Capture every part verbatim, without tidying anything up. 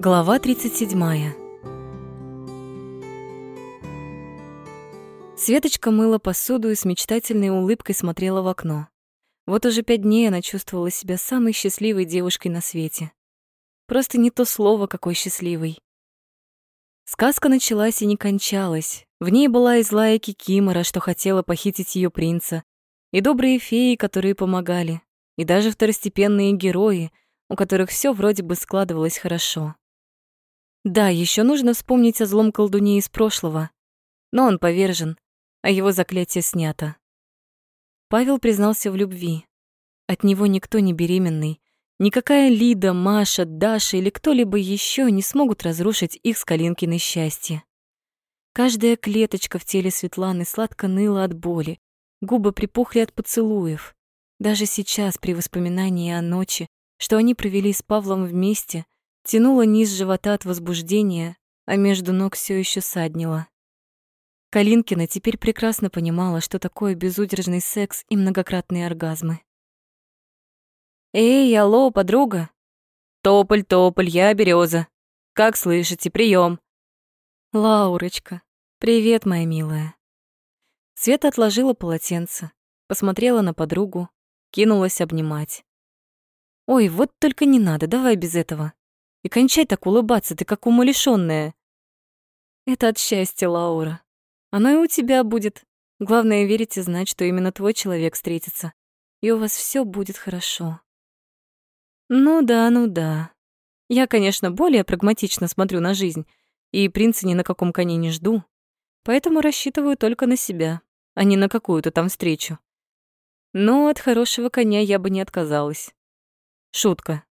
Глава тридцать седьмая. Светочка мыла посуду и с мечтательной улыбкой смотрела в окно. Вот уже пять дней она чувствовала себя самой счастливой девушкой на свете. Просто не то слово, какой счастливой. Сказка началась и не кончалась. В ней была и злая Кикимора, что хотела похитить ее принца, и добрые феи, которые помогали, и даже второстепенные герои, у которых все вроде бы складывалось хорошо. Да, еще нужно вспомнить о злом колдуне из прошлого, но он повержен, а его заклятие снято. Павел признался в любви. От него никто не беременный, никакая Лида, Маша, Даша или кто-либо еще не смогут разрушить их с Калинкиной счастье. Каждая клеточка в теле Светланы сладко ныла от боли, губы припухли от поцелуев. Даже сейчас, при воспоминании о ночи, что они провели с Павлом вместе, тянуло низ живота от возбуждения, а между ног все еще саднило. Калинкина теперь прекрасно понимала, что такое безудержный секс и многократные оргазмы. «Эй, алло, подруга!» «Тополь, тополь, я береза. Как слышите, прием. «Лаурочка, привет, моя милая». Света отложила полотенце, посмотрела на подругу, кинулась обнимать. «Ой, вот только не надо, давай без этого. И кончай так улыбаться, ты как умалишённая». «Это от счастья, Лаура. Оно и у тебя будет. Главное верить и знать, что именно твой человек встретится, и у вас все будет хорошо». «Ну да, ну да. Я, конечно, более прагматично смотрю на жизнь, и принца ни на каком коне не жду, поэтому рассчитываю только на себя, а не на какую-то там встречу. Но от хорошего коня я бы не отказалась. Шутка.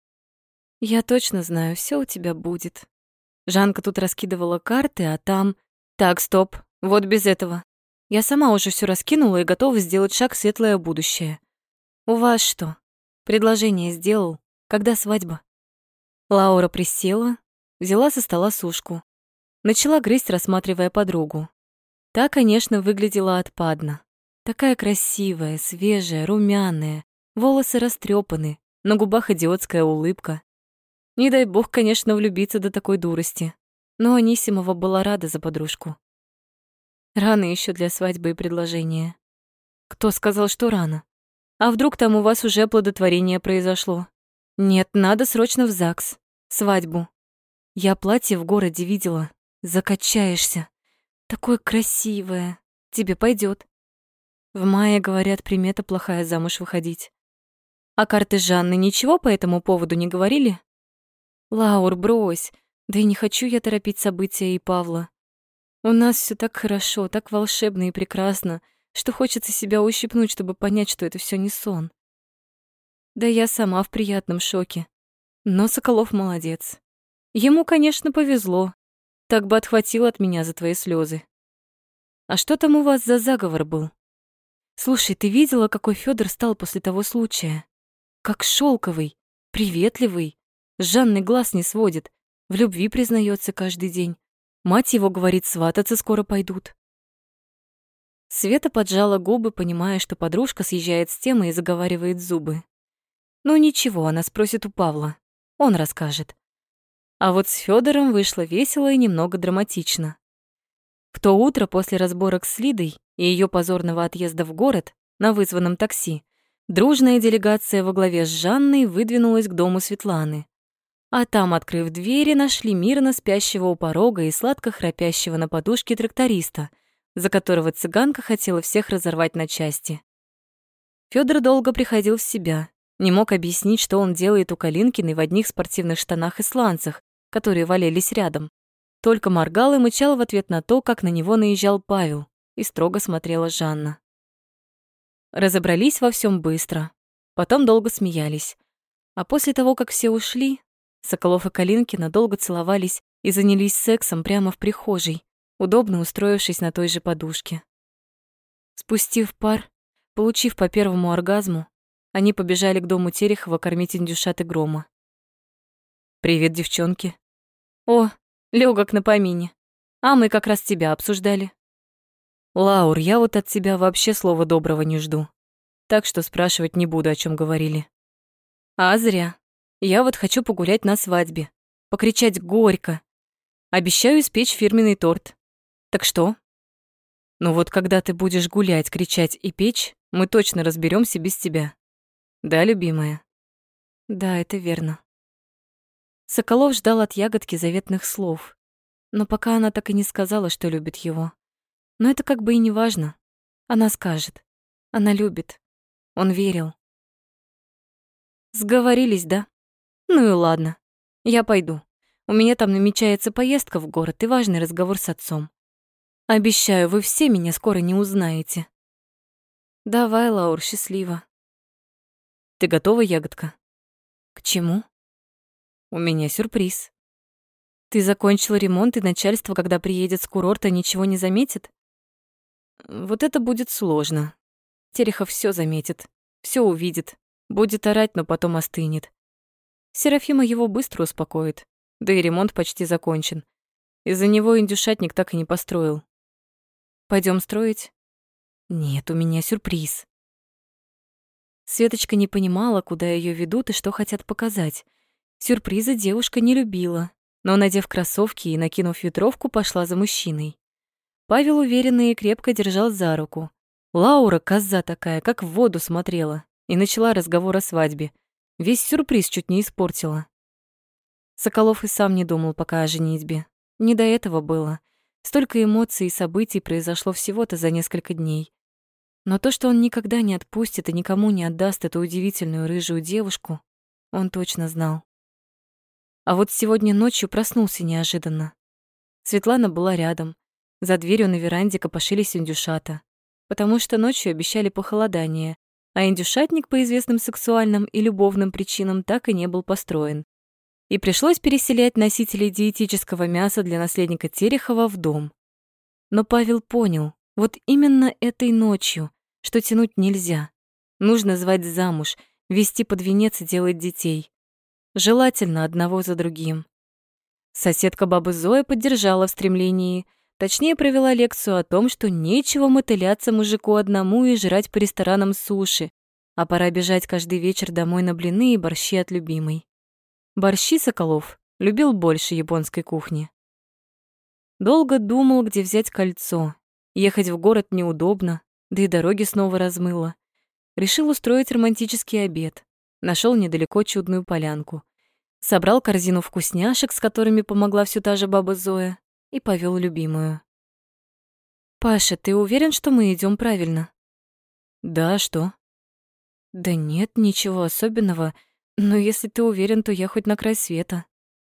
Я точно знаю, все у тебя будет. Жанка тут раскидывала карты, а там... Так, стоп, вот без этого. Я сама уже все раскинула и готова сделать шаг в светлое будущее. У вас что? Предложение сделал? Когда свадьба? Лаура присела, взяла со стола сушку. Начала грызть, рассматривая подругу. Та, конечно, выглядела отпадно. Такая красивая, свежая, румяная, волосы растрепаны, на губах идиотская улыбка. Не дай бог, конечно, влюбиться до такой дурости. Но Анисимова была рада за подружку. Рано еще для свадьбы и предложения. Кто сказал, что рано? А вдруг там у вас уже оплодотворение произошло? Нет, надо срочно в ЗАГС. Свадьбу. Я платье в городе видела. Закачаешься. Такое красивое. Тебе пойдет. В мае, говорят, примета плохая замуж выходить. А карты Жанны ничего по этому поводу не говорили? Лаур, брось. Да и не хочу я торопить события и Павла. У нас все так хорошо, так волшебно и прекрасно, что хочется себя ущипнуть, чтобы понять, что это все не сон. Да я сама в приятном шоке. Но Соколов молодец. Ему, конечно, повезло. Так бы отхватил от меня за твои слезы. А что там у вас за заговор был? Слушай, ты видела, какой Федор стал после того случая? Как шелковый, приветливый, с Жанной глаз не сводит, в любви признается каждый день. Мать его говорит, свататься скоро пойдут. Света поджала губы, понимая, что подружка съезжает с темы и заговаривает зубы. Ну ничего, она спросит у Павла. Он расскажет. А вот с Федором вышло весело и немного драматично. В то утро после разборок с Лидой и ее позорного отъезда в город на вызванном такси дружная делегация во главе с Жанной выдвинулась к дому Светланы. А там, открыв двери, нашли мирно спящего у порога и сладко храпящего на подушке тракториста, за которого цыганка хотела всех разорвать на части. Федор долго приходил в себя, не мог объяснить, что он делает у Калинкиной в одних спортивных штанах и сланцах, которые валялись рядом. Только моргал и мычал в ответ на то, как на него наезжал Павел, и строго смотрела Жанна. Разобрались во всем быстро, потом долго смеялись. А после того, как все ушли, Соколов и Калинкина долго целовались и занялись сексом прямо в прихожей, удобно устроившись на той же подушке. Спустив пар, получив по первому оргазму, они побежали к дому Терехова кормить индюшат и Грома. «Привет, девчонки». «О, лёгок на помине. А мы как раз тебя обсуждали». «Лаур, я вот от тебя вообще слова доброго не жду, так что спрашивать не буду, о чем говорили». «А зря. Я вот хочу погулять на свадьбе. покричать горько. Обещаю испечь фирменный торт. Так что? Ну вот когда ты будешь гулять, кричать и печь, мы точно разберемся без тебя. Да, любимая? Да, это верно. Соколов ждал от ягодки заветных слов, но пока она так и не сказала, что любит его. Но это как бы и не важно. Она скажет. Она любит. Он верил. Сговорились, да? Ну и ладно. Я пойду. У меня там намечается поездка в город и важный разговор с отцом. Обещаю, вы все меня скоро не узнаете. Давай, Лаур, счастливо. Ты готова, ягодка? К чему? У меня сюрприз. Ты закончила ремонт, и начальство, когда приедет с курорта, ничего не заметит? Вот это будет сложно. Терехов все заметит, все увидит, будет орать, но потом остынет. Серафима его быстро успокоит, да и ремонт почти закончен. Из-за него индюшатник так и не построил. Пойдем строить? Нет, у меня сюрприз. Светочка не понимала, куда ее ведут и что хотят показать. Сюрприза девушка не любила, но, надев кроссовки и накинув ветровку, пошла за мужчиной. Павел уверенно и крепко держал за руку. Лаура, коза такая, как в воду смотрела, и начала разговор о свадьбе. Весь сюрприз чуть не испортила. Соколов и сам не думал пока о женитьбе. Не до этого было. Столько эмоций и событий произошло всего-то за несколько дней. Но то, что он никогда не отпустит и никому не отдаст эту удивительную рыжую девушку, он точно знал. А вот сегодня ночью проснулся неожиданно. Светлана была рядом. За дверью на веранде копошились индюшата, потому что ночью обещали похолодание, а индюшатник по известным сексуальным и любовным причинам так и не был построен. И пришлось переселять носителей диетического мяса для наследника Терехова в дом. Но Павел понял, вот именно этой ночью, что тянуть нельзя. Нужно звать замуж, вести под венец и делать детей. Желательно одного за другим. Соседка бабы Зоя поддержала в стремлении, точнее провела лекцию о том, что нечего мотыляться мужику одному и жрать по ресторанам суши, а пора бежать каждый вечер домой на блины и борщи от любимой. Борщи Соколов любил больше японской кухни. Долго думал, где взять кольцо. Ехать в город неудобно, да и дороги снова размыло. Решил устроить романтический обед. Нашел недалеко чудную полянку. Собрал корзину вкусняшек, с которыми помогла все та же баба Зоя, и повел любимую. «Паша, ты уверен, что мы идем правильно?» «Да, что?» «Да нет, ничего особенного, но если ты уверен, то я хоть на край света».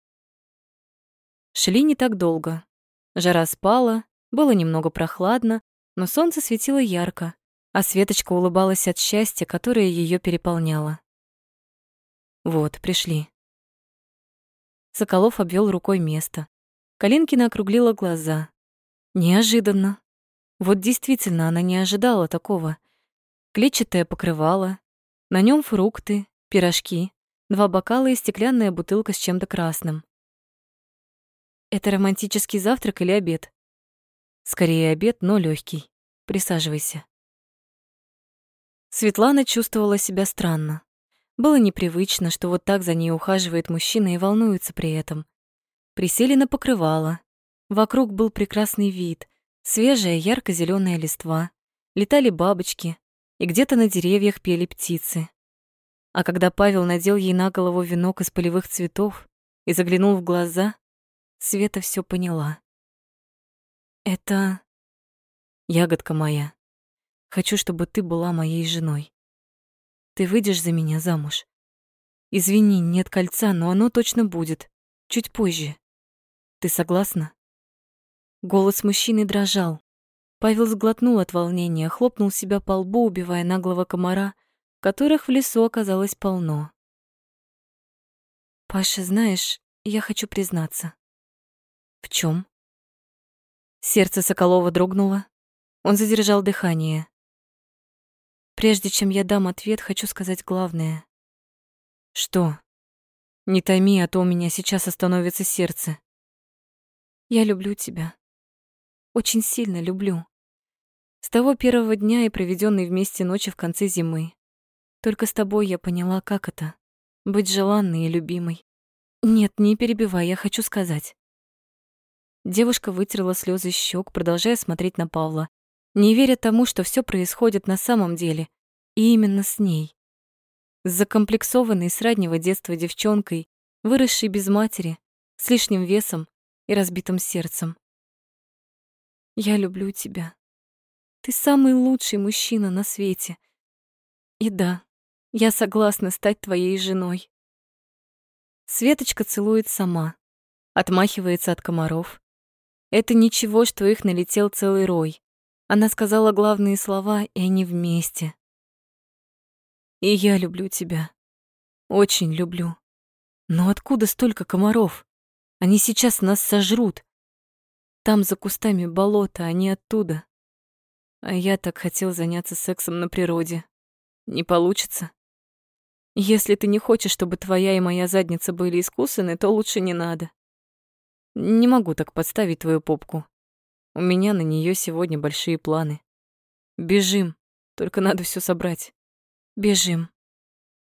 Шли не так долго. Жара спала, было немного прохладно, но солнце светило ярко, а Светочка улыбалась от счастья, которое ее переполняло. «Вот, пришли». Соколов обвел рукой место. Калинкина округлила глаза. Неожиданно. Вот действительно, она не ожидала такого. Клетчатое покрывало, на нем фрукты, пирожки, два бокала и стеклянная бутылка с чем-то красным. Это романтический завтрак или обед? Скорее обед, но легкий. Присаживайся. Светлана чувствовала себя странно. Было непривычно, что вот так за ней ухаживает мужчина и волнуется при этом. Присели на покрывало. Вокруг был прекрасный вид, свежая ярко зеленая листва, летали бабочки, и где-то на деревьях пели птицы. А когда Павел надел ей на голову венок из полевых цветов и заглянул в глаза, Света все поняла. «Это... ягодка моя. Хочу, чтобы ты была моей женой. Ты выйдешь за меня замуж? Извини, нет кольца, но оно точно будет. Чуть позже. Ты согласна?» Голос мужчины дрожал. Павел сглотнул от волнения, хлопнул себя по лбу, убивая наглого комара, которых в лесу оказалось полно. «Паша, знаешь, я хочу признаться». «В чем? Сердце Соколова дрогнуло. Он задержал дыхание. «Прежде чем я дам ответ, хочу сказать главное». «Что? Не томи, а то у меня сейчас остановится сердце». «Я люблю тебя. Очень сильно люблю. С того первого дня и проведенной вместе ночи в конце зимы. Только с тобой я поняла, как это — быть желанной и любимой. Нет, не перебивай, я хочу сказать. Девушка вытерла слезы с щек, продолжая смотреть на Павла, не веря тому, что все происходит на самом деле, и именно с ней. С закомплексованной с раннего детства девчонкой, выросшей без матери, с лишним весом и разбитым сердцем. Я люблю тебя. Ты самый лучший мужчина на свете. И да, я согласна стать твоей женой. Светочка целует сама, отмахивается от комаров. Это ничего, что их налетел целый рой. Она сказала главные слова, и они вместе. И я люблю тебя. Очень люблю. Но откуда столько комаров? Они сейчас нас сожрут. Там за кустами болото, а не оттуда. А я так хотел заняться сексом на природе. Не получится. Если ты не хочешь, чтобы твоя и моя задница были искусаны, то лучше не надо. Не могу так подставить твою попку. У меня на нее сегодня большие планы. Бежим, только надо все собрать. Бежим.